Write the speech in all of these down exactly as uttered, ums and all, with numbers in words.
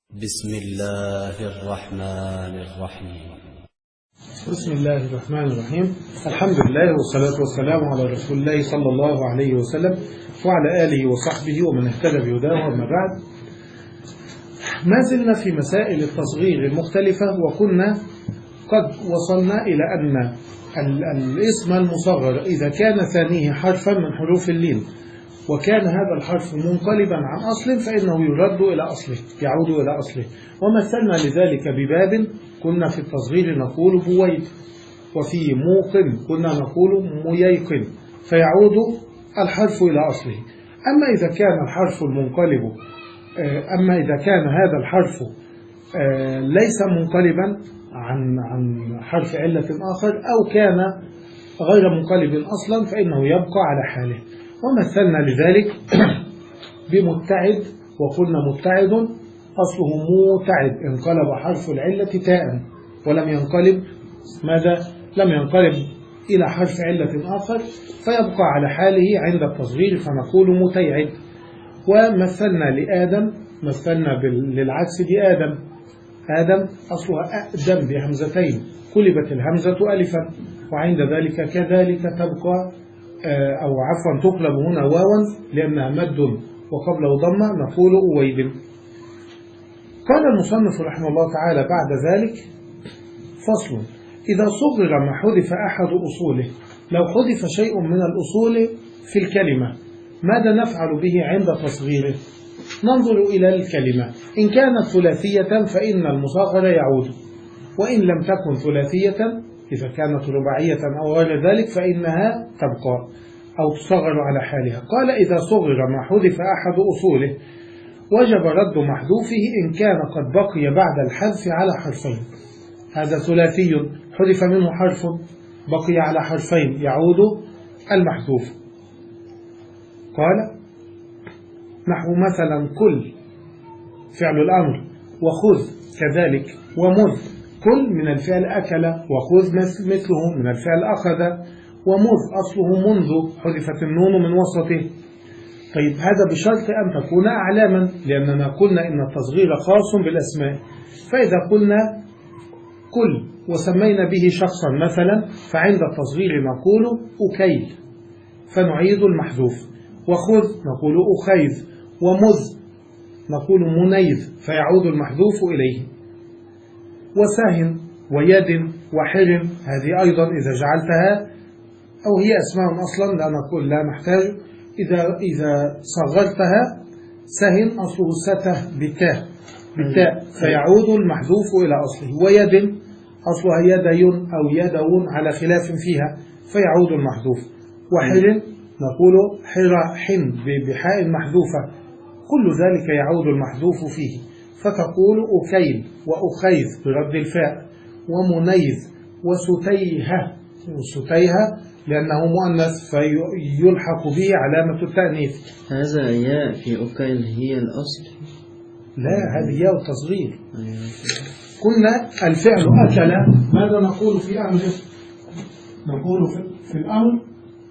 بسم الله الرحمن الرحيم. بسم الله الرحمن الرحيم. الحمد لله والصلاة والسلام على رسول الله صلى الله عليه وسلم وعلى آله وصحبه ومن اهتدى بهداه. وما بعد، ما زلنا في مسائل التصغير المختلفة، وكنا قد وصلنا إلى أن الاسم المصغر إذا كان ثانيه حرفا من حروف اللين وكان هذا الحرف منقلبا عن أصله فإنه يرد إلى أصله، يعود إلى أصله. ومثلنا لذلك بباب كنا في التصغير نقول بويد، وفي موقن كنا نقول مييقن، فيعود الحرف إلى أصله. أما إذا كان الحرف المنقلب أما إذا كان هذا الحرف ليس منقلبا عن عن حرف علة آخر أو كان غير منقلب أصلا فإنه يبقى على حاله. ومثلنا لذلك بمتعد، وقلنا متعد أصله متعد، انقلب حرف العلة تاء ولم ينقلب ماذا؟ لم ينقلب إلى حرف علة آخر فيبقى على حاله عند التصغير فنقول متيعد. ومثلنا لآدم، مثلنا للعكس بآدم، آدم أصلها أقدم بهمزتين قلبت الهمزة ألفا، وعند ذلك كذلك تبقى أو عفوا تقلب هنا واوا لأنها مد وقبله ضمة نقول أويد. قال المصنف رحمه الله تعالى بعد ذلك: فصل: إذا صغر ما حذف أحد أصوله، لو حذف شيء من الأصول في الكلمة ماذا نفعل به عند تصغيره؟ ننظر إلى الكلمة، إن كانت ثلاثية فإن المصغر يعود، وإن لم تكن ثلاثية إذا كانت رباعية أو غير ذلك فإنها تبقى أو تصغر على حالها. قال: إذا صغر ما حذف أحد أصوله وجب رد محذوفه إن كان قد بقي بعد الحذف على حرفين. هذا ثلاثي حذف منه حرف بقي على حرفين يعود المحذوف. قال: نحو مثلا كل فعل الأمر، وخذ كذلك، ومذ. كل من الفعل أكل، وخذ مثله من الفعل أخذ، ومذ أصله منذ حذفت النون من وسطه. طيب هذا بشرط أن تكون أعلاما، لأننا قلنا إن التصغير خاص بالأسماء. فإذا قلنا كل وسمينا به شخصا مثلا فعند التصغير نقول أكيل فنعيد المحذوف، وخذ نقول أخيذ، ومذ نقول منيذ فيعود المحذوف إليه، وساهن ويد وحرم هذه أيضا إذا جعلتها أو هي أسماء أصلا لا نقول لا نحتاج، إذا إذا صغرتها سهن أصله سته بتاء بالتاء فيعود المحذوف إلى أصله، ويد أصلها يدي أو يدون على خلاف فيها فيعود المحذوف، وحرم نقول حرحن بحاء محذوفة كل ذلك يعود المحذوف فيه، فتقول أكيل وأخيذ برد الفاء، ومنيذ وستيها وستيها لأنه مؤنث فيلحق به علامة التأنيث. هذا ياء في أكيل هي الأصل؟ لا، هذه ياء التصغير. قلنا الفعل أكل، ماذا نقول في أمره؟ نقول في الأمر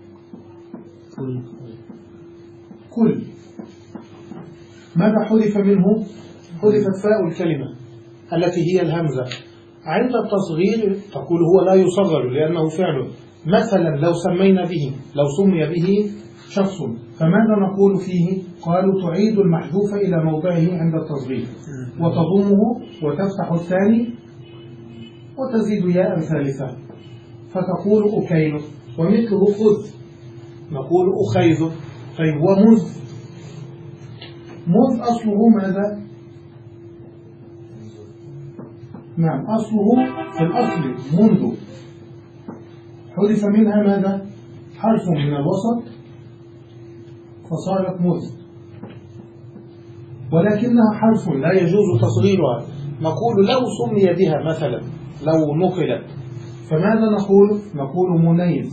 كل. ماذا حذف منه؟ حذفت فاء الكلمة التي هي الهمزة. عند التصغير تقول هو لا يصغر لأنه فعل. مثلا لو سمينا به لو سمي به شخص فماذا نقول فيه؟ قالوا تعيد المحذوف إلى موضعه عند التصغير وتضمه وتفتح الثاني وتزيد ياء ثالثة فتقول أكيل، ومثله خذ نقول أخيذ. طيب ومذ، مذ أصله ماذا؟ نعم أصله في الأصل منذ، حذف منها ماذا؟ حرف من الوسط فصارت مذ، ولكنها حرف لا يجوز تصغيرها. نقول لو سمي بها مثلا لو نقلت فماذا نقول؟ نقول منيذ،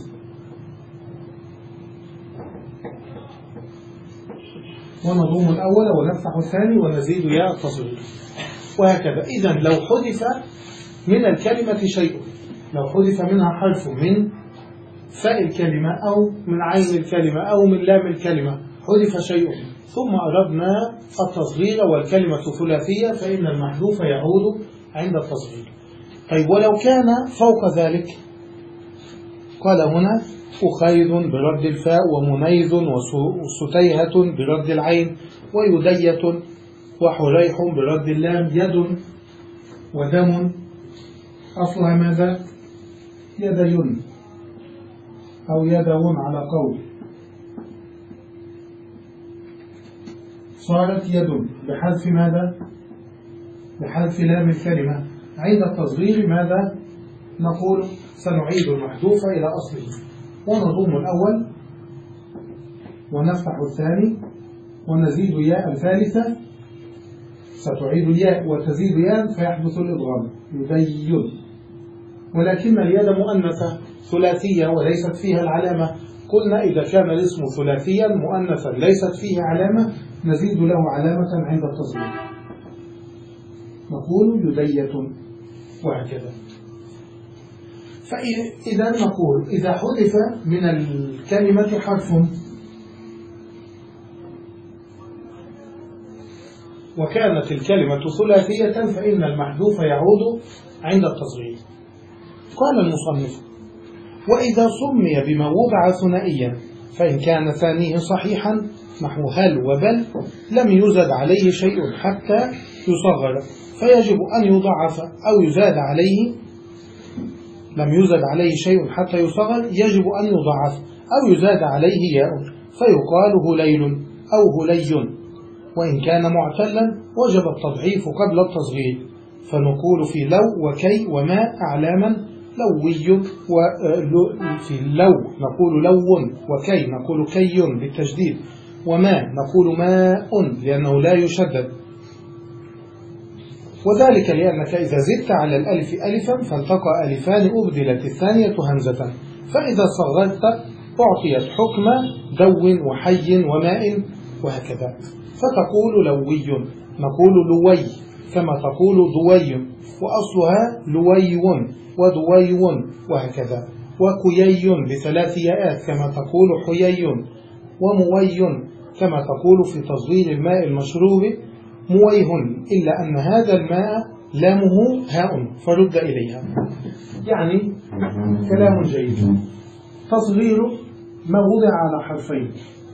ونضم الأول ونفتح الثاني ونزيد ياء التصغير وهكذا. إذن لو حذف من الكلمة شيء، لو حذف منها حرف من فاء الكلمة أو من عين الكلمة أو من لام الكلمة حذف شيء ثم أردنا التصغير والكلمة ثلاثية فإن المحذوف يعود عند التصغير. طيب ولو كان فوق ذلك؟ قال هنا أخيذ برد الفاء ومنيذ وستيهة برد العين ويدية وحريح برد اللام يد ودم أصلها ماذا؟ يدين أو يدون على قول، صارت يد بحذف ماذا؟ بحذف لام الكلمة. عند التصغير ماذا نقول؟ سنعيد المحذوف إلى أصله ونضم الأول ونفتح الثاني ونزيد ياء الثالثة، ستعيد الياء وتزيد ياء فيحدث الإضغام يدين. ولكن اليد مؤنثة ثلاثية وليست فيها العلامة، قلنا إذا كان الاسم ثلاثيا مؤنثا ليست فيه علامة نزيد له علامة عند التصغير نقول يدية وهكذا. فإذا نقول إذا حذف من الكلمة حرف وكانت الكلمة ثلاثية فإن المحذوف يعود عند التصغير. قال المصنف: وإذا سمي بما وضع ثنائيا فإن كان ثانيه صحيحا نحو هل وبل لم يزد عليه شيء حتى يصغر فيجب أن يضعف أو يزاد عليه، لم يزد عليه شيء حتى يصغر يجب أن يضعف أو يزاد عليه ياء فيقال هليل أو هلي. وإن كان معتلا وجب التضعيف قبل التصغير فنقول في لو وكي وما أعلاما لوي، وفي لو نقول لو وكي نقول كي بالتشديد، وما نقول ماء لأنه لا يشدد، وذلك لأنك إذا زدت على الألف ألفا فالتقى ألفان أبدلت الثانية همزة، فإذا صغرت أعطيت حكم دو وحي وماء وهكذا، فتقول لوي نقول لوي كما تقول دوي، وأصلها لوي ودوي وهكذا، وكيي بثلاث ياءات كما تقول حيي، وموي كما تقول في تصغير الماء المشروب مويه، إلا أن هذا الماء لامه هاء فرد إليها. يعني كلام جيد. تصغير ما وضع على حرفين.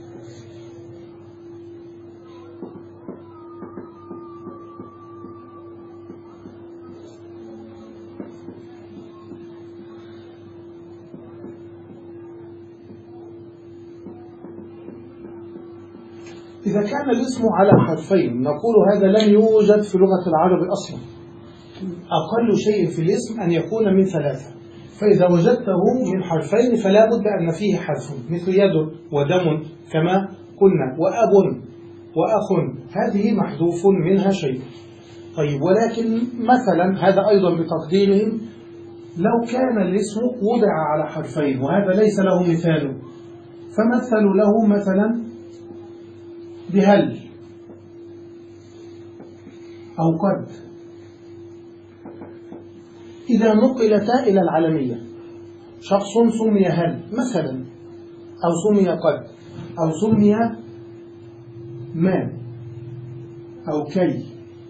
إذا كان الاسم على حرفين نقول هذا لم يوجد في لغة العرب أصلا، أقل شيء في الاسم أن يكون من ثلاثة، فإذا وجدته من حرفين فلا بد أن فيه حرف، مثل يد ودم كما قلنا، وأب وأخ هذه محذوف منها شيء. طيب ولكن مثلا هذا أيضا بتقديرهم لو كان الاسم وضع على حرفين وهذا ليس له مثال، فمثلوا له مثلا بهل أو قد، إذا نقلتا إلى العالمية شخص سمي هل مثلا أو سمي قد أو سمي ما أو كي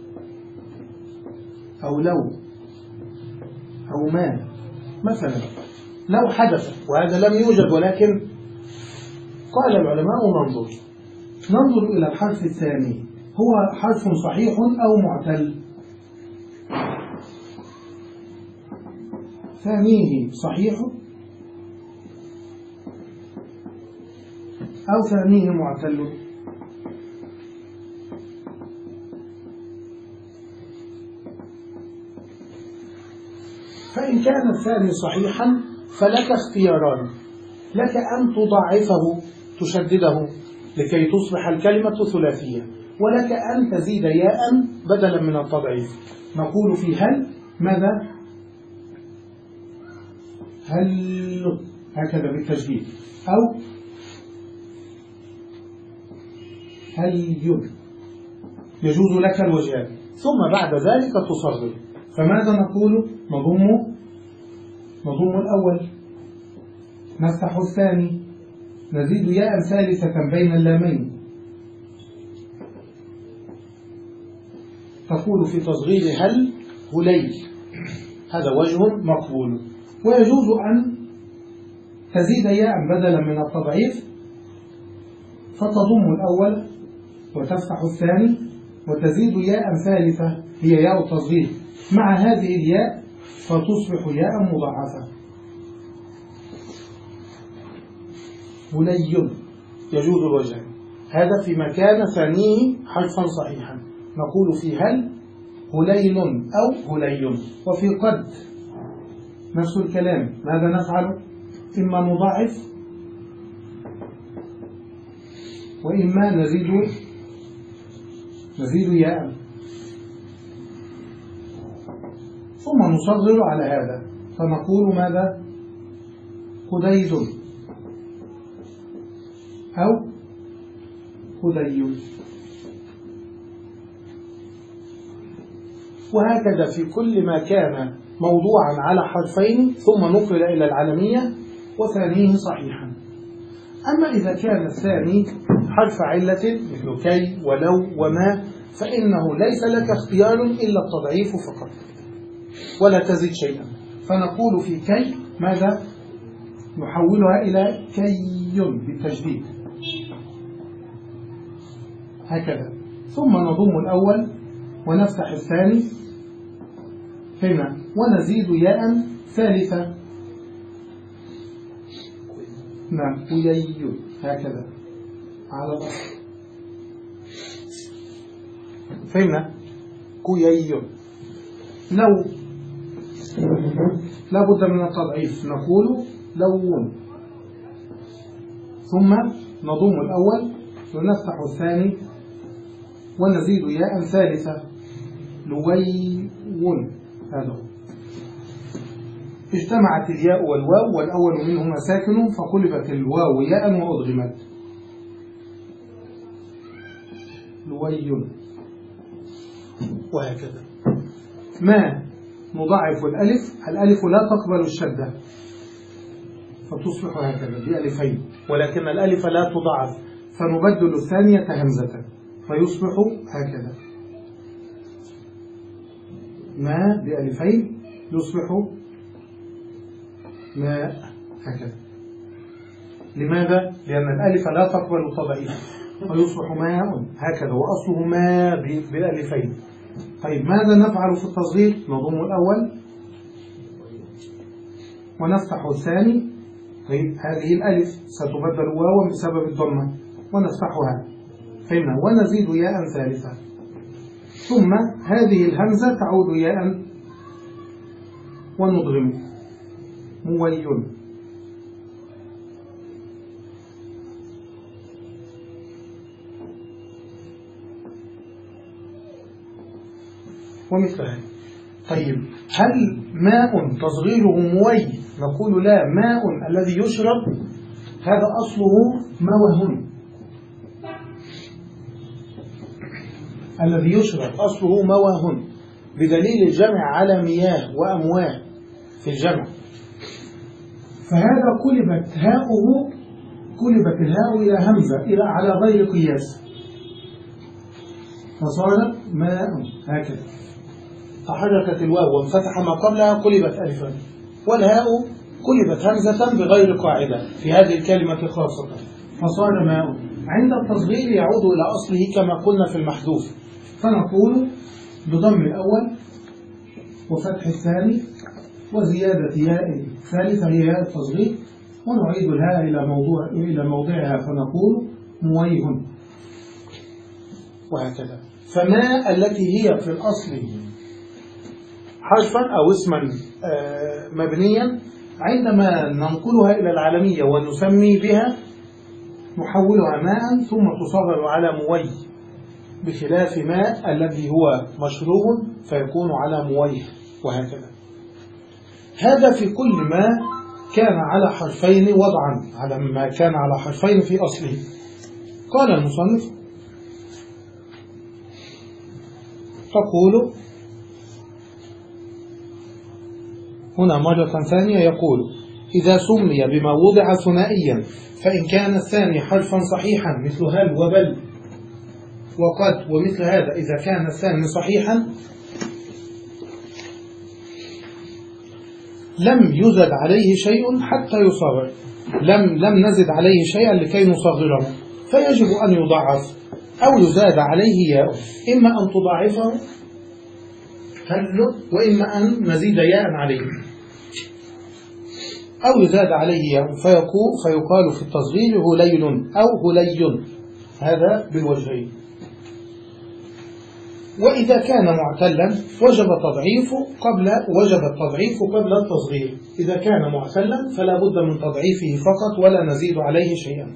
أو لو أو ما مثلا، لو حدث وهذا لم يوجد، ولكن قال العلماء ننظر ننظر إلى الحرف الثاني هو حرف صحيح أو معتل؟ ثانيه صحيح أو ثانيه معتل؟ فإن كان الثاني صحيحا فلك اختياران، لك أن تضاعفه تشدده لكي تصبح الكلمة ثلاثية، ولك أن تزيد ياء بدلا من التضعيف. نقول في هل ماذا؟ هل هكذا بالتشديد، أو هل يد، يجوز لك الوجهان، ثم بعد ذلك تصغر. فماذا نقول؟ نضم نضم الأول نفتح الثاني نزيد ياء ثالثة بين اللامين تقول في تصغير هل هليل، هذا وجه مقبول. ويجوز أن تزيد ياء بدلا من التضعيف فتضم الأول وتفتح الثاني وتزيد ياء ثالثة هي ياء التصغير مع هذه الياء فتصبح ياء مضاعفة. هلي يجوز الوجهين، هذا في مكان ثانيه حرفا صحيحا، نقول في هل هليل أو هلي. وفي قد نفس الكلام، ماذا نفعل؟ إما نضاعف وإما نزيد نزيد ياء ثم نصغر على هذا فنقول ماذا؟ قديد أو قدي. وهكذا في كل ما كان موضوعا على حرفين ثم نقل إلى العلمية وثانيه صحيحا. أما إذا كان الثاني حرف علة مثل كي ولو وما فإنه ليس لك اختيار إلا التضعيف فقط ولا تزيد شيئا، فنقول في كي ماذا؟ نحولها إلى كي بالتجديد هكذا، ثم نضم الأول ونفتح الثاني هنا ونزيد ياء ثالثة، نعم كيي هكذا على الأصل، فهمنا؟ كيي. لو لا بد من التضعيف نقول لون، ثم نضم الأول ونفتح الثاني ونزيد ياء ثالثة لويون. هذا اجتمعت الياء والواو والأول منهما ساكن فقلبت الواو ياء وأضغمت لويون. وهكذا ما نضاعف الألف، الألف لا تقبل الشدة فتصبح هكذا بألفين، ولكن الألف لا تضاعف فنبدل الثانية همزة فيصبح هكذا ما بألفين يصبح ماء هكذا. لماذا؟ لأن الألف لا تقبل التضعيف فيصبح ماء هكذا وأصله ما بألفين. طيب ماذا نفعل في التصغير؟ نضم الأول ونفتح الثاني. طيب هذه الألف ستبدل واوا بسبب الضمة ونفتحها فهمنا ونزيد ياء ثالثة، ثم هذه الهمزة تعود ياء ونضغم موي. ومثلها. طيب هل ماء تصغيره موي؟ نقول لا، ماء الذي يشرب هذا أصله موه، الذي يشرب أصله مواه بدليل الجمع على مياه وأمواه في الجمع، فهذا قلبت هاؤه قلبت الهاء إلى همزة إلى على غير قياس فصارت ماء هكذا، تحركت الواو وانفتح ما قبلها قلبت ألفا، والهاء قلبت همزة بغير قاعدة في هذه الكلمة خاصة فصار ماء. عند التصغير يعود إلى أصله كما قلنا في المحذوف، فنقول بضم الأول وفتح الثاني وزيادة ياء ثالثة هي ياء التصغير ونعيد الهاء إلى موضوع إلى موضعها فنقول مويه وهكذا. فما التي هي في الأصل حرفا أو اسما مبنيا عندما ننقلها إلى العالمية ونسمي بها نحولها ماء ثم تصغر على موي، بخلاف ماء الذي هو مشروب فيكون على مويه وهكذا. هذا في كل ما كان على حرفين وضعا، على ما كان على حرفين في أصله. قال المصنف تقول هنا مرة ثانية يقول إذا سمي بما وضع ثنائيا فإن كان الثاني حرفا صحيحا مثل هل وبل وقد ومثل هذا إذا كان الثاني صحيحا لم يزد عليه شيء حتى يصغر، لم لم نزد عليه شيئا لكي نصغره، فيجب أن يضعف أو يزاد عليه ياء، إما أن تضاعفه وإما أن نزيد ياء عليه، أو يزاد عليه ياء فيقال في التصغير هليل أو هلي، هذا بالوجهين. وإذا كان معتلا وجب تضعيفه قبل وجب التضعيف قبل التصغير، إذا كان معتلا فلا بد من تضعيفه فقط ولا نزيد عليه شيئا.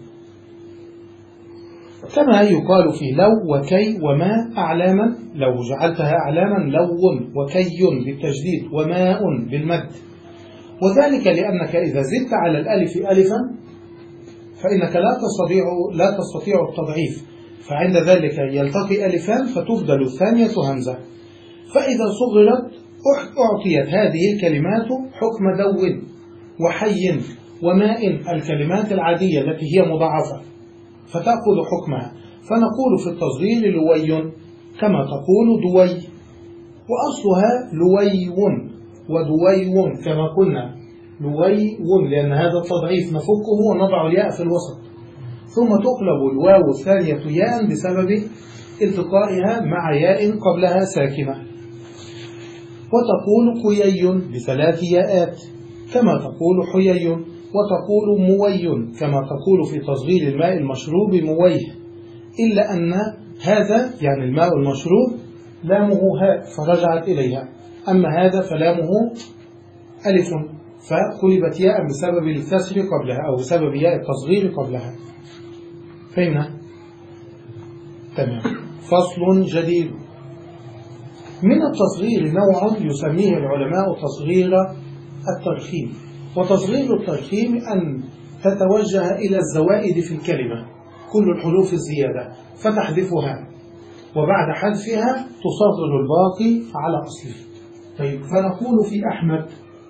كما يقال في لو وكي وما أعلاما، لو جعلتها أعلاما لو وكي بالتجديد وماء بالمد، وذلك لأنك إذا زدت على الألف ألفا فإنك لا تستطيع لا تستطيع التضعيف، فعند ذلك يلتقي ألفان فتبدل الثانية همزة، فإذا صغرت أعطيت هذه الكلمات حكم دو وحي وماء، الكلمات العادية التي هي مضاعفة فتأخذ حكمها، فنقول في التصغير لوي كما تقول دوي، وأصلها لوي ودوي كما قلنا لوي، لأن هذا التضعيف نفكه ونضع الياء في الوسط، ثم تقلب الواو الثانية ياء بسبب التقائها مع ياء قبلها ساكنة، وتقول قيي بثلاث ياءات كما تقول حيي، وتقول موي كما تقول في تصغير الماء المشروب مويه، إلا أن هذا يعني الماء المشروب لامه هاء فرجعت إليها، أما هذا فلامه ألف فقلبت ياء بسبب الكسر قبلها أو بسبب ياء التصغير قبلها. فهمنا؟ تمام. فصل جديد. من التصغير نوع يسميه العلماء تصغير الترخيم، وتصغير الترخيم أن تتوجه إلى الزوائد في الكلمة كل الحروف الزيادة فتحذفها، وبعد حذفها تصغر الباقي على أصله. طيب، فنقول في أحمد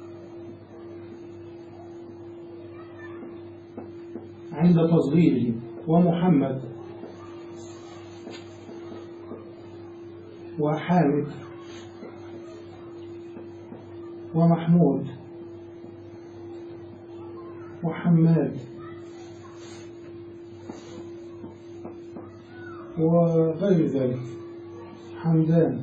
عند تصغيره، ومحمد وحامد ومحمود وحماد وغير ذلك حمدان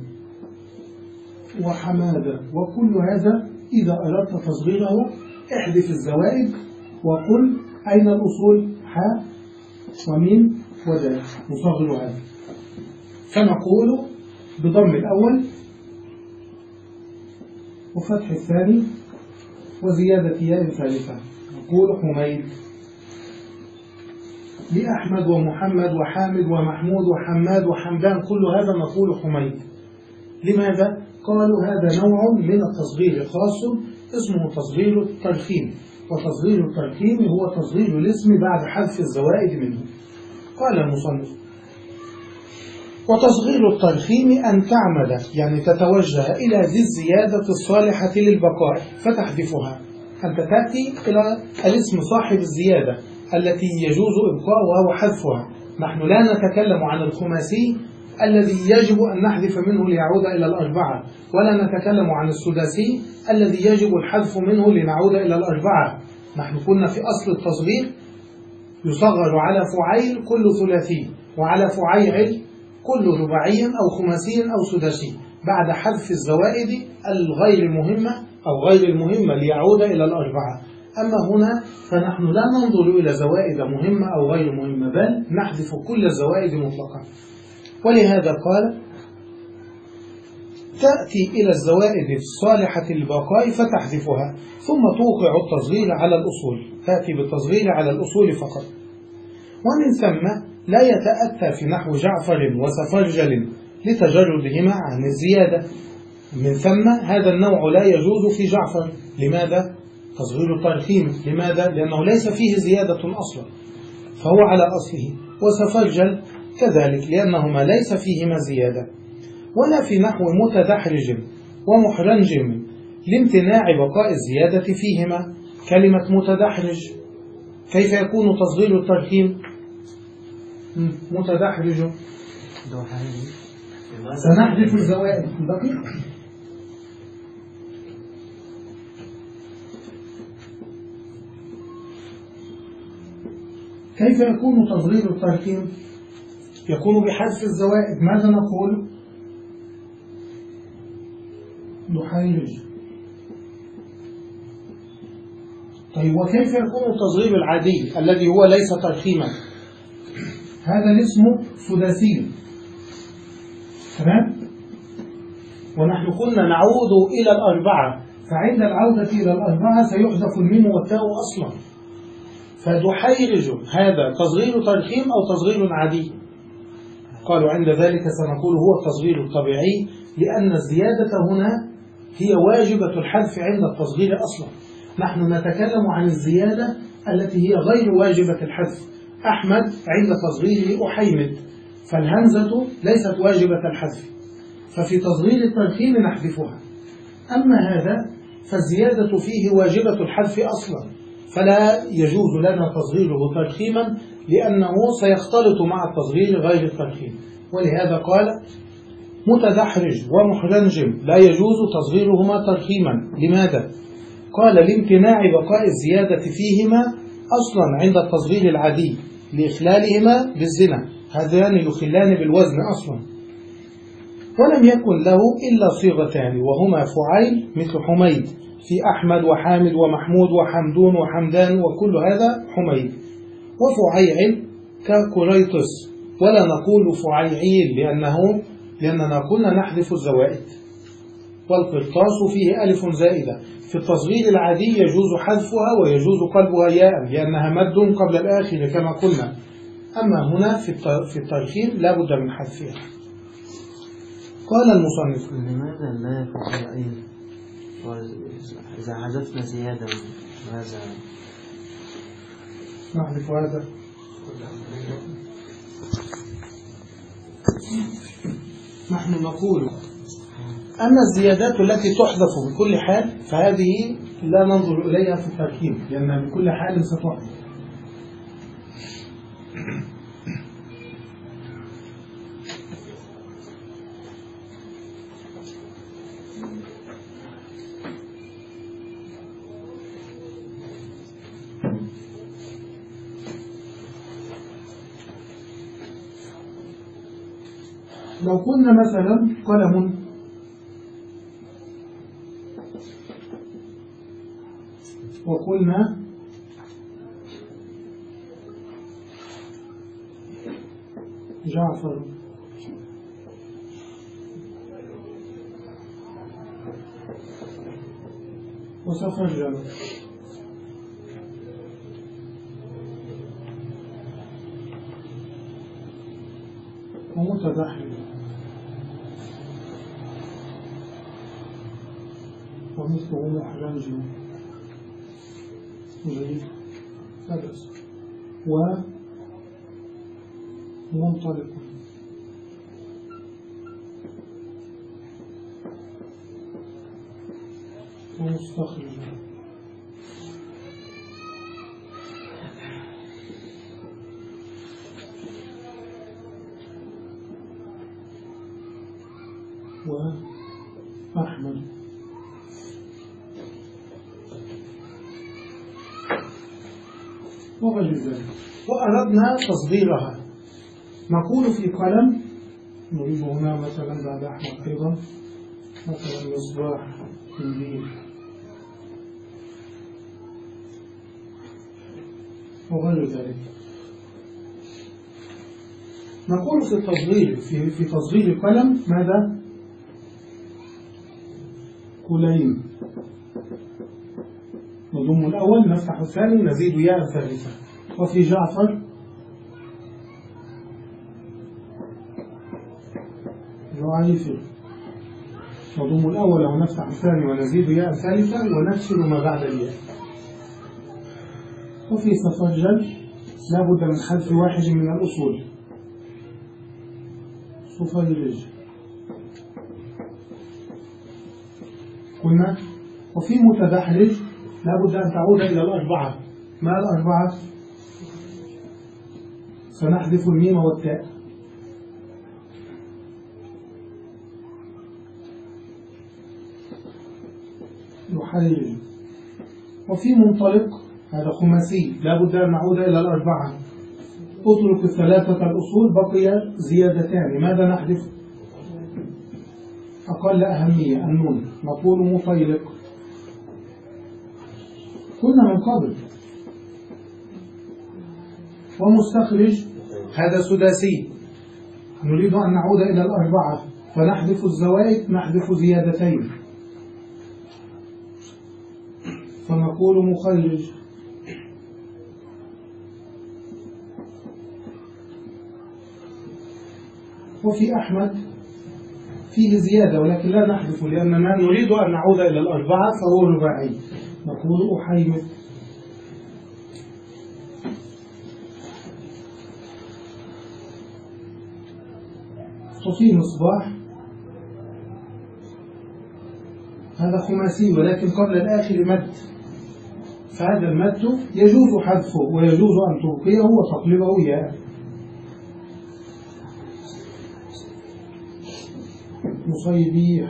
وحمادة، وكل هذا إذا أردت تصغيره احذف الزوائد وقل أين الأصول حاء وميم ودال نصغر هذا، فنقول بضم الأول وفتح الثاني وزيادة ياء ثالثة، نقول حميد. لأحمد ومحمد وحامد ومحمود وحماد وحمدان كل هذا نقول حميد. لماذا؟ قالوا هذا نوع من التصغير خاص اسمه تصغير الترخيم، وتصغير الترخيم هو تصغير الاسم بعد حذف الزوائد منه. قال المصنف: وتصغير الترخيم أن تعمد يعني تتوجه إلى ذي الزيادة الصالحة للبقاء فتحذفها، أنت تأتي إلى الاسم صاحب الزيادة التي يجوز إبقاؤها وحذفها. نحن لا نتكلم عن الخماسي الذي يجب أن نحذف منه ليعود إلى الأربعة، ولا نتكلم عن السداسي الذي يجب الحذف منه لنعود إلى الأربعة. نحن كنا في أصل التصغير يصغر على فعيل كل ثلاثي، وعلى فعيل كل رباعي أو خماسي أو سداسي بعد حذف الزوائد الغير مهمة أو غير المهمة ليعود إلى الأربعة. أما هنا فنحن لا ننظر إلى زوائد مهمة أو غير مهمة، بل نحذف كل الزوائد مطلقا. ولهذا قال: تأتي إلى الزوائد الصالحة للبقاء فتحذفها، ثم توقع التصغير على الأصول، تأتي بالتصغير على الأصول فقط. ومن ثم لا يتأتى في نحو جعفر وسفرجل لتجردهما عن الزيادة. من ثم هذا النوع لا يجوز في جعفر. لماذا؟ تصغير الترخيم. لماذا؟ لأنه ليس فيه زيادة أصلا فهو على أصله. وسفرجل كذلك لأنهما ليس فيهما زيادة. ولا في نحو متدحرج ومحرنج لامتناع بقاء الزيادة فيهما. كلمة متدحرج كيف يكون تصغير الترخيم؟ متدحرج سنحذف الزوائد دقيق. كيف يكون تصغير الترقيم؟ يكون بحذف الزوائد. ماذا نقول؟ نحيرج. طيب وكيف يكون التصغير العادي الذي هو ليس ترقيما؟ هذا الاسم ثلاثي، تمام؟ ونحن قلنا نعود إلى الأربعة، فعند العودة إلى الأربعة سيحذف الميم والتاء أصلا. فدحيرج هذا تصغير ترقيم أو تصغير عادي؟ قالوا عند ذلك سنقول هو التصغير الطبيعي، لأن الزيادة هنا هي واجبة الحذف عند التصغير أصلا. نحن نتكلم عن الزيادة التي هي غير واجبة الحذف. أحمد عند تصغيره أحيمد، فالهمزة ليست واجبة الحذف، ففي تصغير الترقيم نحذفها. أما هذا فالزيادة فيه واجبة الحذف أصلا، فلا يجوز لنا تصغيره ترقيما لأنه سيختلط مع التصغير غير الترقيم. ولهذا قال متدحرج ومحرنجم لا يجوز تصغيرهما ترقيما. لماذا؟ قال لامتناع بقاء الزيادة فيهما أصلا عند التصغير العادي لإخلالهما بالزنا، هذان يخلان بالوزن أصلا. ولم يكن له إلا صيغتان وهما فعيل مثل حميد في أحمد وحامد ومحمود وحمدون وحمدان وكل هذا حميد، وفعيل كقريطس، ولا نقول فعيعيل لأنه لأننا كنا نحذف الزوائد. والقرطاس فيه ألف زائدة. في التصغير العادي يجوز حذفها ويجوز قلبها ياء لأنها مد قبل الآخر كما قلنا. أما هنا في الترقيم لا بد من حذفها. قال المصنف لماذا لا فعيل إذا حذفنا زيادة ماذا نحذف هذا؟ نحن نقول أما الزيادات التي تحذف بكل حال فهذه لا ننظر إليها في التركيب لأنها بكل حال ستحذف. لو قلنا مثلا قلم وقلنا جعفر وسفرجل ومتدحرج ومثله محرنجل جيد فبس ومنطلق ومستخرج وأحمد وغير ذلك. وأردنا تصغيرها نقول في قلم نريد هنا مثلا بعد أحمد أيضا مثلا مصباح كبير وغير ذلك. نقول في التصغير في, في تصغير القلم ماذا؟ كلين نضم الأول نفتح الثاني نزيد ياء الثالثة. وفي جعفر جعيفر نضم الأول ونفتح الثاني ونزيد ياء الثالثة ونكسر ما بعد الياء. وفي سفرجل لا بد من حذف واحد من الأصول سفيرج قلنا. وفي متدحرج لا بد أن تعود إلى الأربعة. ما الأربعة؟ سنحذف الميم والتاء يحيج. وفي منطلق هذا خماسي لا بد أن نعود إلى الأربعة. أترك الثلاثة الأصول بقي زيادتان، ماذا نحذف؟ أقل أهمية النون، نقول مطيلق. كنا من قبل. ومستخرج هذا سداسي، نريد أن نعود إلى الأربعة فنحذف الزوائد، نحذف زيادتين فنقول مخرج. وفي أحمد فيه زيادة ولكن لا نحذف لأننا نريد أن نعود إلى الأربعة فهو رباعي، نقول أحيمد. وفي مصباح هذا خماسي ولكن قبل الآخر مد، فهذا المد يجوز حذفه ويجوز أن تبقيه وتقلبه ياء. مصيبيح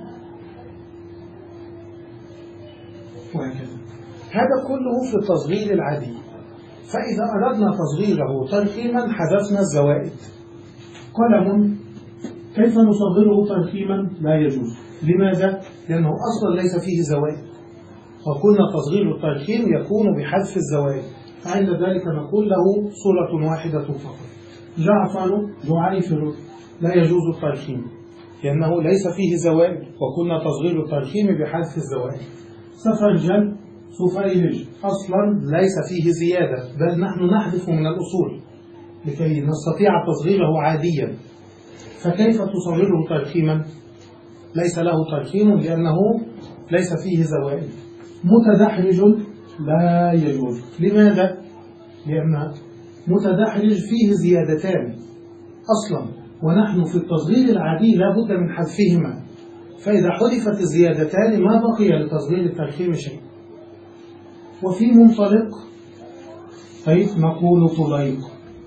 وهكذا. هذا كله في التصغير العادي. فإذا أردنا تصغيره ترخيما حذفنا الزوائد. قلم كيف نصغره ترخيما؟ لا يجوز. لماذا؟ لأنه أصلا ليس فيه زوائد، وكنا تصغير الترخيم يكون بحذف الزوائد، فعند ذلك نقول له صورة واحدة فقط. جعفر جعيفر لا يجوز الترخيم لأنه ليس فيه زوائد، وكنا تصغير الترخيم بحذف الزوائد. سفرجل سفيرج أصلا ليس فيه زيادة، بل نحن نحذف من الأصول لكي نستطيع تصغيره عاديا. فكيف تصغره ترخيما؟ ليس له ترخيم لأنه ليس فيه زوائد. متدحرج لا يجوز. لماذا؟ لأن متدحرج فيه زيادتان أصلا، ونحن في التصغير العادي لا بد من حذفهما، فإذا حذفت الزيادتان ما بقي لتصغير الترخيم شيء. وفي منطلق طيب نقول طليق.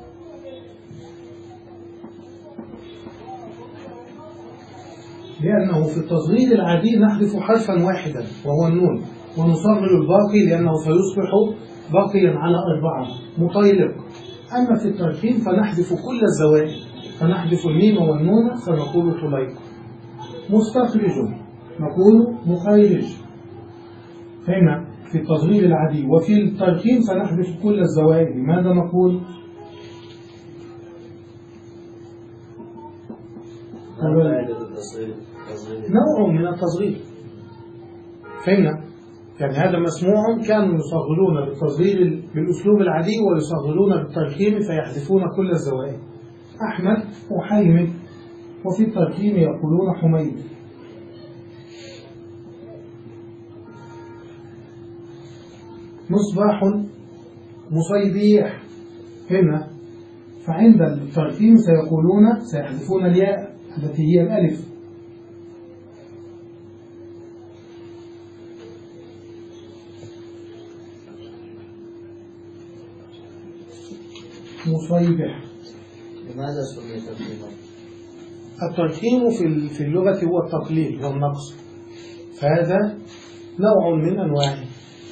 لأنه في التصغير العادي نحذف حرفا واحدا وهو النون، ونصغر الباقي لأنه سيصبح باقيا على أربعة. مطيلق. أما في الترخيم فنحذف كل الزوائد، فنحذف الميم والنون فنقول طليق. مستخرج نقول مخيرج. هنا في التصغير العادي. وفي الترخيم فنحذف كل الزوائد، ماذا نقول؟ نوع من التصغير. فهمنا؟ يعني هذا مسموع، كانوا يصغرون بالتصغير بالأسلوب العادي ويصغرون بالترخيم فيحذفون كل الزوائد. أحمد وحيمد. وفي الترخيم يقولون حميد. مصباح مصيبيح. هنا فعند الترخيم سيقولون سيحذفون الياء التي هي الألف. مصيبح. لماذا سمي ترخيما؟ الترخيم في في اللغة هو التقليل والنقص، فهذا نوع من أنواعه.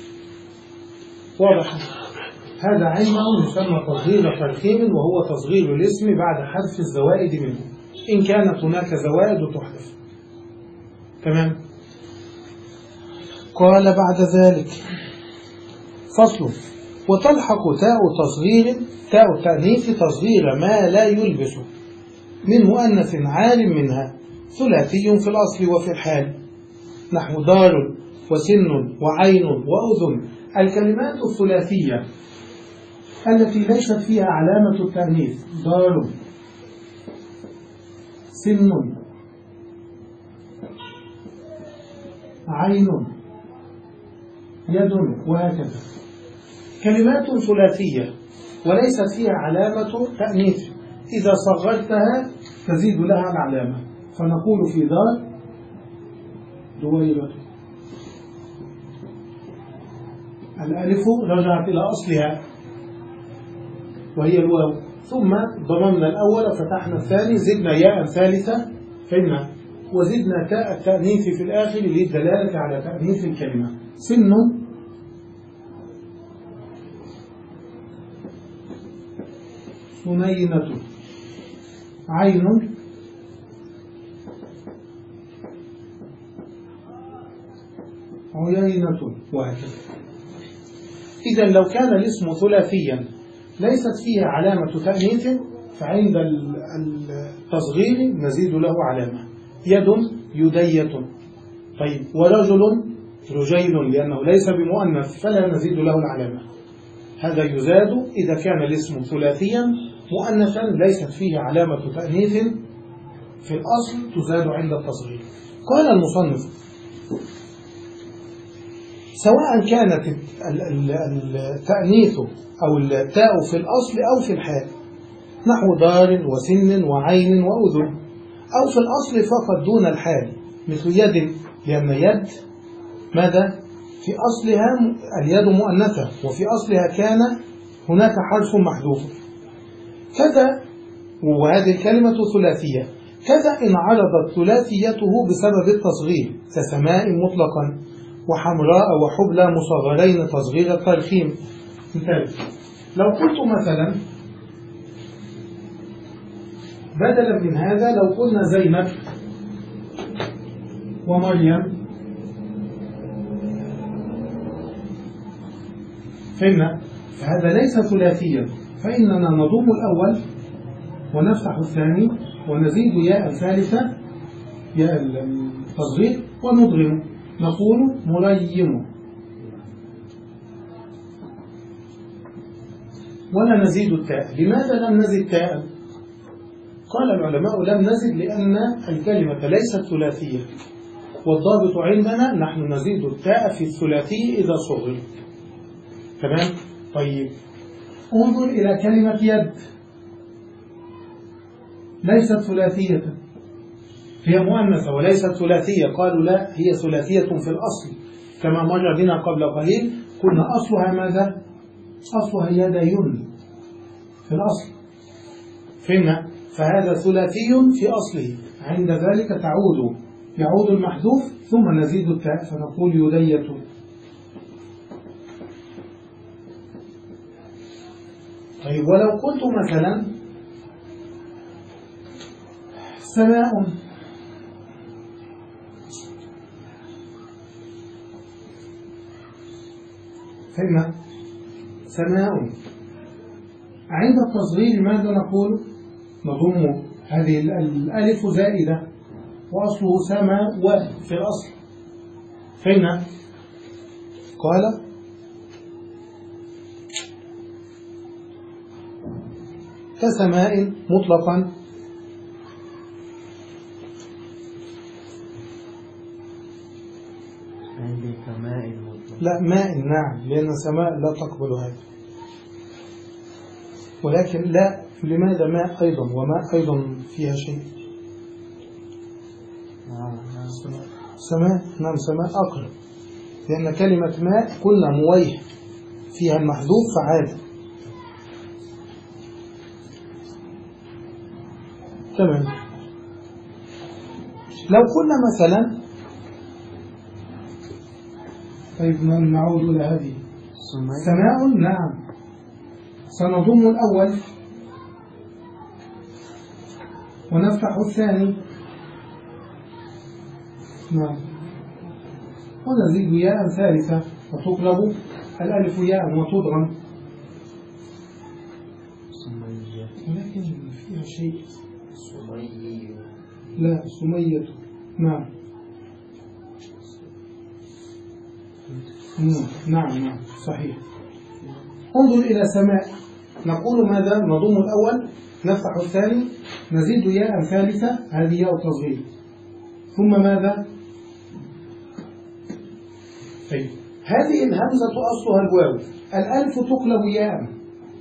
واضح؟ هذا عندهم يسمى تصغير ترخيم، وهو تصغير الاسم بعد حذف الزوائد منه، إن كانت هناك زوائد تحذف. تمام؟ قال بعد ذلك فصل: وتلحق تاء تصغير تاء التأنيث تصغير ما لا يلبس من مؤنث عال منها ثلاثي في الأصل وفي الحال، نحو دار وسن وعين وأذن. الكلمات الثلاثية التي ليست فيها علامة التأنيث: دار، سن، عين، يد، وهكذا. كلمات ثلاثية وليست فيها علامة تأنيث، إذا صغرتها تزيد لها العلامة، فنقول في دار دويرة. الألف رجعت إلى أصلها وهي الواو، ثم ضممنا الأول وفتحنا الثاني، زدنا ياء ثالثة، فإن وزدنا تاء التأنيث في الآخر للدلالة على تأنيث الكلمة. سن، سنينة، عين، عيينة، وهكذا. إذا لو كان الاسم ثلاثيا ليست فيه علامة تأنيث فعند التصغير نزيد له علامة. يد، يدية. طيب، ورجل، رجيل، لأنه ليس بمؤنث فلا نزيد له العلامة. هذا يزاد إذا كان الاسم ثلاثيا مؤنثا ليست فيه علامة تأنيث في الأصل تزاد عند التصغير. قال المصنف: سواء كانت التأنيث أو التاء في الأصل أو في الحال، نحو دار وسن وعين وأذن، أو في الأصل فقط دون الحال مثل يد، لأن يد ماذا؟ في أصلها اليد مؤنثة وفي أصلها كان هناك حرف محذوف. كذا، وهذه الكلمة ثلاثية. كذا إن عرضت ثلاثيته بسبب التصغير كسماء مطلقا وحمراء وحبلى مصغرين تصغير الترخيم. مثال: لو قلت مثلا بدلا من هذا لو قلنا زينب ومريم، فإن فهذا ليس ثلاثيا، فإننا نضم الأول ونفتح الثاني ونزيد ياء الثالثة ياء التصغير ونضغم، نقول مريم، ولا نزيد التاء. لماذا لم نزد تاء؟ قال العلماء: لم نزد لأن الكلمة ليست ثلاثية، والضابط عندنا نحن نزيد التاء في الثلاثي إذا صغر. تمام؟ طيب، انظر إلى كلمة يد، ليست ثلاثية، هي مؤنثة وليست ثلاثية. قالوا لا، هي ثلاثية في الأصل، كما مر بنا قبل قليل قلنا أصلها ماذا؟ أصلها يدين في الأصل. فهمنا؟ فهذا ثلاثي في أصله، عند ذلك تعود يعود المحذوف ثم نزيد التاء فنقول يدية. طيب، ولو قلت مثلا سماء، فهمنا؟ سماء، عند التصغير ماذا نقول؟ نضم هذه الألف زائدة وأصله سماء في الأصل. فهمنا؟ قال: كسماء مطلقا، عندي كماء مطلق. لا، ماء، نعم، لأن سماء لا تقبل هذا. ولكن لا، لماذا ماء أيضا؟ وماء أيضا فيها شيء. سماء, سماء نعم، سماء أقرب، لأن كلمة ماء قلنا مويه فيها المحذوف فعاد. تمام. لو قلنا مثلا، طيب نعود إلى هذه سماء، نعم، سنضم الأول ونفتح الثاني، نعم، ونزيد ياء ثالثة وتقلب الألف ياء وتضغم، ولكن فيها شيء. سمي، لا، سمية، نعم. نعم نعم صحيح. انظر إلى سماء، نقول ماذا؟ نضم الأول نفتح الثاني نزيد ياء ثالثة، هذه ياء تصغير، ثم ماذا؟ طيب، هذه الهمزة أصلها الواو، الألف تقلب ياء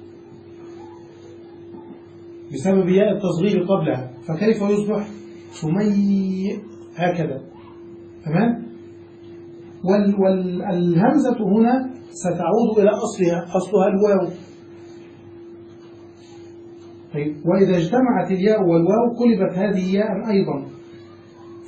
بسبب ياء التصغير قبلها، فكيف يصبح سمي هكذا؟ تمام؟ والهمزة هنا ستعود إلى أصلها، أصلها الواو. طيب، وإذا اجتمعت الياء والواو قلبت هذه ياء أيضا،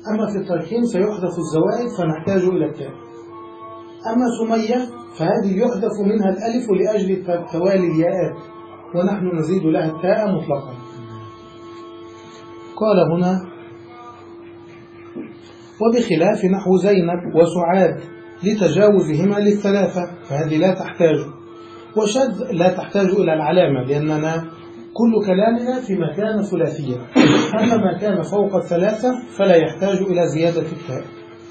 أما في التركيم سيحذف الزوائد فنحتاج إلى التاء. أما سمية فهذه يحذف منها الألف لأجل توالي الياءات ونحن نزيد لها التاء مطلقا. قال هنا وبخلاف نحو زينب وسعاد لتجاوزهما للثلاثة فهذه لا تحتاج، وشذ لا تحتاج إلى العلامة لأننا كل كلامنا في مكان ثلاثية، أما ما كان فوق الثلاثة فلا يحتاج إلى زيادة التاء.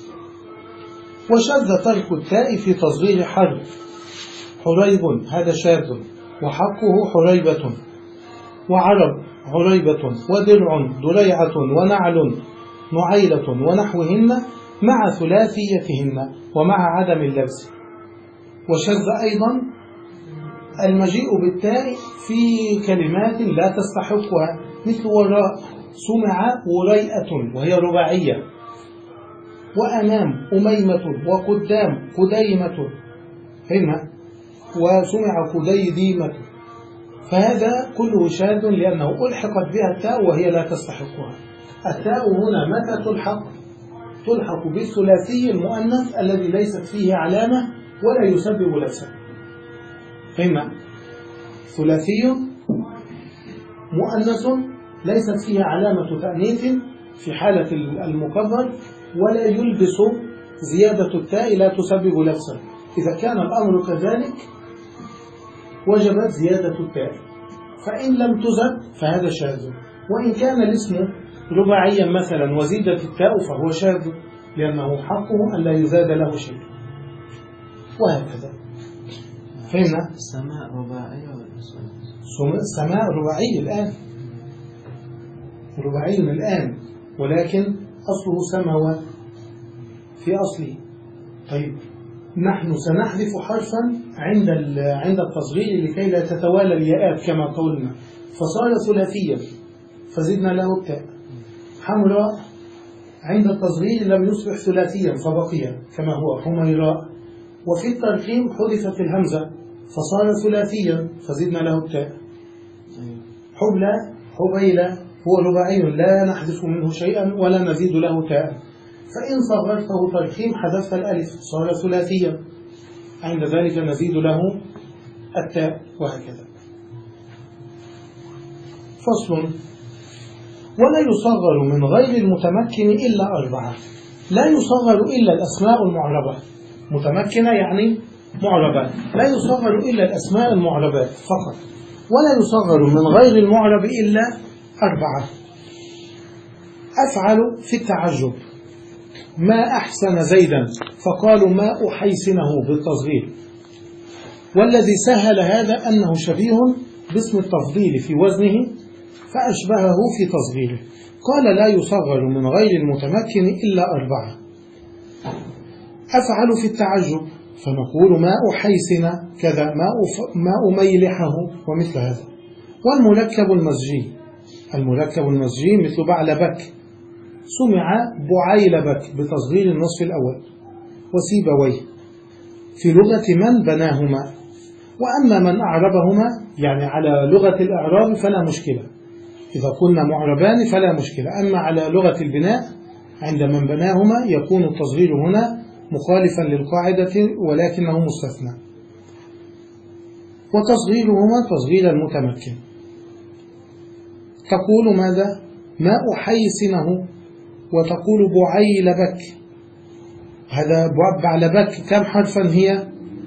وشذ ترك التاء في تصغير حرف حريب هذا شاذ وحقه حريبة، وعرب عريبة، ودرع دريعة، ونعل نعيلة ونحوهن مع ثلاثيتهن ومع عدم اللبس. وشذ أيضا المجيء بالتاء في كلمات لا تستحقها مثل وراء سمع وريئة وهي رباعية، وأمام أميمة، وقدام قديمة هنا، وسمع قديديمة، فهذا كله شاذ لأنه ألحقت بها التاء وهي لا تستحقها. التاء هنا متى تلحق؟ تلحق بالثلاثي المؤنث الذي ليست فيه علامة ولا يسبب لبسا. فهمنا؟ ثلاثي مؤنث ليست فيه علامة تأنيث في حالة المكبر ولا يلبس زيادة التاء لا تسبب لبسا. إذا كان الأمر كذلك وجبت زيادة التاء، فإن لم تزد فهذا شاذ. وإن كان الاسم رباعيا مثلا وزيدت التاء فهو شاذ لأنه حقه أن لا يزاد له شيء، وهكذا. فهمنا؟ السماء رباعي ولا السماء رباعي الآن، رباعي الآن، ولكن أصله سماوات في أصله. طيب نحن سنحذف حرفا عند عند التصغير لكي لا تتوالى الياءات كما قلنا، فصار ثلاثيا فزدنا له التاء. حمراء عند التصغير لم يصبح ثلاثيا فبقي كما هو حميراء، وفي الترقيم حذفت الهمزة فصار ثلاثيا فزدنا له التاء. حبلى حبيلة هو رباعي لا نحذف منه شيئا ولا نزيد له تاء، فإن صغرته ترقيم حذفت الألف صار ثلاثيا، عند ذلك نزيد له التاء، وهكذا. فصل. ولا يصغر من غير المتمكن إلا أربعة. لا يصغر إلا الأسماء المعربة، متمكنة يعني معربة، لا يصغر إلا الأسماء المعربات فقط. ولا يصغر من غير المعرب إلا أربعة. أفعل في التعجب ما أحسن زيدا فقالوا ما أحيسنه بالتصغير، والذي سهل هذا أنه شبيه باسم التفضيل في وزنه فأشبهه في تصغيره. قال لا يصغر من غير المتمكن إلا أربعة. أفعل في التعجب فنقول ما أحيسن كذا، ما, ما أميلحه ومثل هذا. والمركب المزجي، المركب المزجي مثل بعلبك سمع بعيلبك بتصغير النصف الأول، وسيبويه في لغة من بناهما. وأما من أعربهما يعني على لغة الإعراب فلا مشكلة، إذا كنا معربان فلا مشكلة. أما على لغة البناء عند من بناهما يكون التصغير هنا مخالفا للقاعدة ولكنه مستثنى. وتصغيرهما تصغير المتمكن. تقول ماذا؟ ما أحيسنه، وتقول بعيلبك. هذا بعلبك كم حرفا هي؟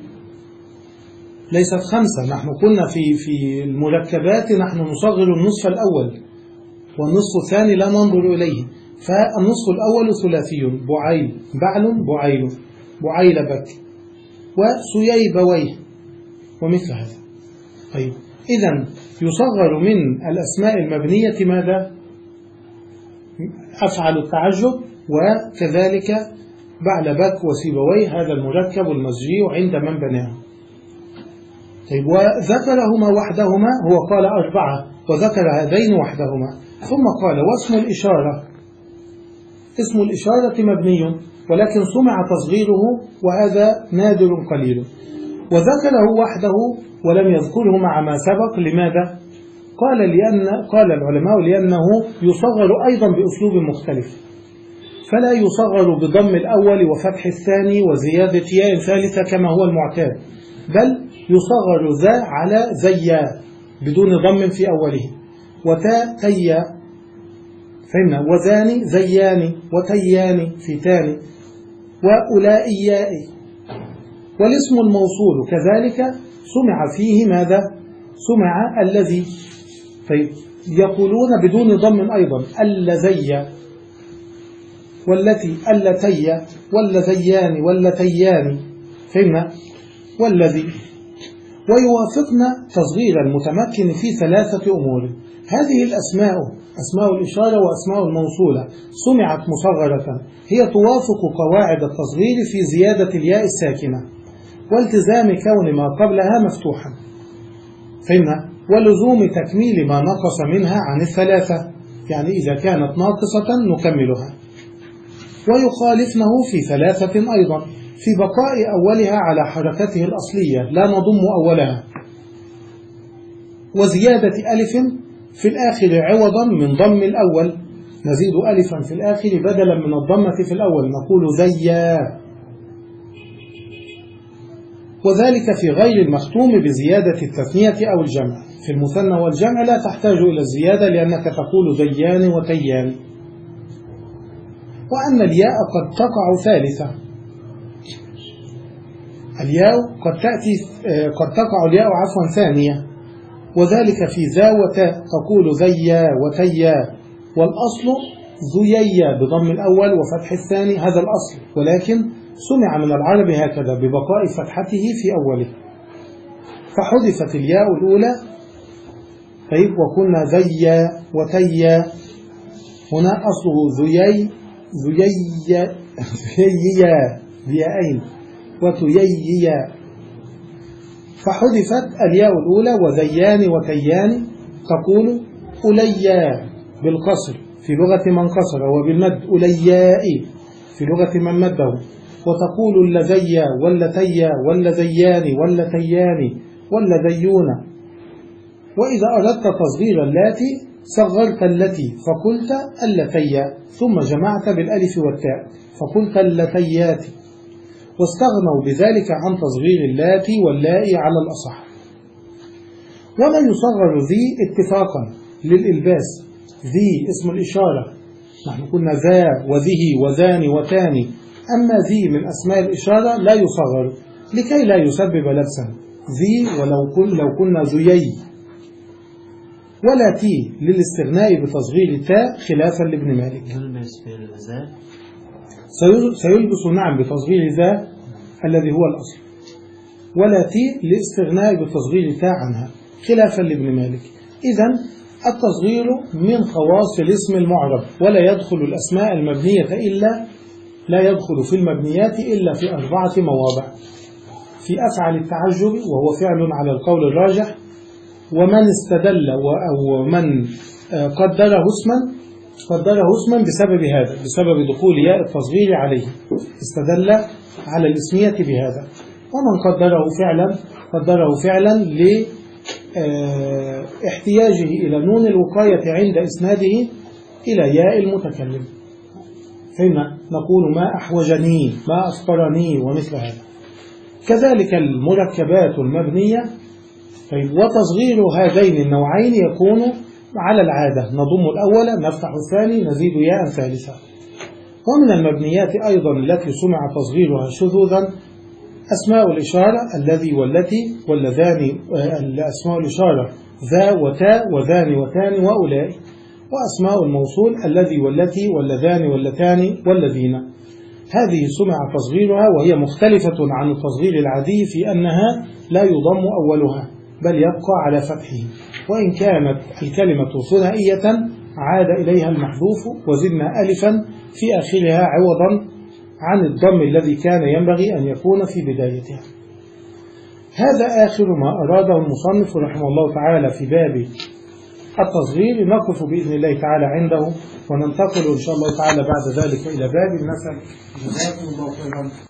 ليست خمسة. نحن كنا في في المركبات نحن نصغر النصف الأول والنصف الثاني لا ننظر إليه، فالنصف الأول ثلاثي بعيل بعل بعيل بعيلبك وسييبويه ومثل هذا. طيب إذن يصغر من الأسماء المبنية ماذا؟ أفعل التعجب وكذلك بعلبك وسيبويه، هذا المركب المزجي عند من بناه. طيب وذكرهما وحدهما هو قال أربعة وذكر هذين وحدهما، ثم قال واسم الإشارة. اسم الإشارة مبني ولكن سمع تصغيره وهذا نادر قليل، وذكره وحده ولم يذكره مع ما سبق. لماذا؟ قال لأن قال العلماء لأنه يصغر أيضا بأسلوب مختلف، فلا يصغر بضم الأول وفتح الثاني وزيادة ياء ثالثة كما هو المعتاد، بل يصغر ذا على زيا بدون ضم في أوله، وتا تيا، فهمنا، وذاني زياني وتياني في تاني، وأولئيائي. والاسم الموصول كذلك سمع فيه ماذا؟ سمع الذي. طيب يقولون بدون ضم أيضا اللذي والتي اللتي واللذيان واللتيان، فهمنا، والذي. ويوافقنا تصغير المتمكن في ثلاثة أمور. هذه الأسماء، أسماء الإشارة وأسماء الموصولة، سمعت مصغرة، هي توافق قواعد التصغير في زيادة الياء الساكنة والتزام كون ما قبلها مفتوحا، فهمنا، ولزوم تكميل ما نقص منها عن الثلاثة، يعني إذا كانت ناقصة نكملها. ويخالفنه في ثلاثة أيضا، في بقاء أولها على حركته الأصلية لا نضم أولها، وزيادة ألف في الآخر عوضا من ضم الأول، نزيد ألفا في الآخر بدلا من الضمة في الأول، نقول زيا. وذلك في غير المختوم بزيادة التثنية أو الجمع. في المثنى والجمع لا تحتاج إلى الزيادة لأنك تقول زيان وتيان. وأن الياء قد تقع ثالثة، الياء قد تأتي قد تقع الياء عفوا ثانية، وذلك في ذا وتا، تقول ذيا وتيا، والأصل ذييا بضم الأول وفتح الثاني، هذا الأصل، ولكن سمع من العرب هكذا ببقاء فتحته في أوله، فحذفت الياء الأولى. طيب وكنا ذيا وتيا، هنا أصله ذيي ذييا ذييا بيائين وتيييا، فحذفت الياء الأولى وذيان وتيان، تقول أوليا بالقصر في لغة من قصر، وبالمد أوليائي في لغة من مده، وتقول اللذيا واللتيا واللذيان واللتيان واللذيون. وإذا أردت تصغير اللاتي صغرت التي فقلت اللتيا، ثم جمعت بالألف والتاء فقلت اللتيات، واستغنوا بذلك عن تصغير اللاتي واللائي على الأصح. ولا يصغر ذي اتفاقا للإلباس، ذي اسم الإشارة، نحن قلنا ذا وذه وذان وتاني، أما ذي من أسماء الإشارة لا يصغر لكي لا يسبب لبسا، ذي ولو كن لو كنا ذيي. ولا تي للاستغناء بتصغير التاء خلافا لابن مالك. يلبس بالذا، سيلبس نعم بتصغير ذا الذي هو الأصل، ولا تي لاستغناء بتصغير التاء عنها خلافا لابن مالك. إذن التصغير من خواص الاسم المعرب، ولا يدخل الأسماء المبنية إلا لا يدخل في المبنيات إلا في أربعة مواضع: في أفعل التعجب وهو فعل على القول الراجح، ومن استدل أو من قدره اسما قدره اسما بسبب هذا، بسبب دخول ياء التصغير عليه استدل على الاسمية بهذا، ومن قدره فعلا قدره فعلا لاحتياجه إلى نون الوقاية عند إسناده إلى ياء المتكلم، فهمنا، نقول ما أحوجني ما أفطرني ومثل هذا. كذلك المركبات المبنية. طيب وتصغير هذين النوعين يكون على العادة، نضم الأول نفتح الثاني نزيد ياء ثالثة. ومن المبنيات أيضا التي سمع تصغيرها شذوذا أسماء الإشارة الذي والتي واللذان، أسماء الإشارة ذا وتاء وذان وتان وأولئك، وأسماء الموصول الذي والتي واللذان واللتان والذين. هذه سمع تصغيرها وهي مختلفة عن التصغير العادي في أنها لا يضم أولها بل يبقى على فتحه، وإن كانت الكلمة ثنائية عاد إليها المحذوف وزدنا ألفا في آخرها عوضا عن الضم الذي كان ينبغي أن يكون في بدايتها. هذا آخر ما أراده المصنف رحمه الله تعالى في باب التصغير. نقف بإذن الله تعالى عنده وننتقل إن شاء الله تعالى بعد ذلك إلى باب النسب. جزاكم الله خيرا.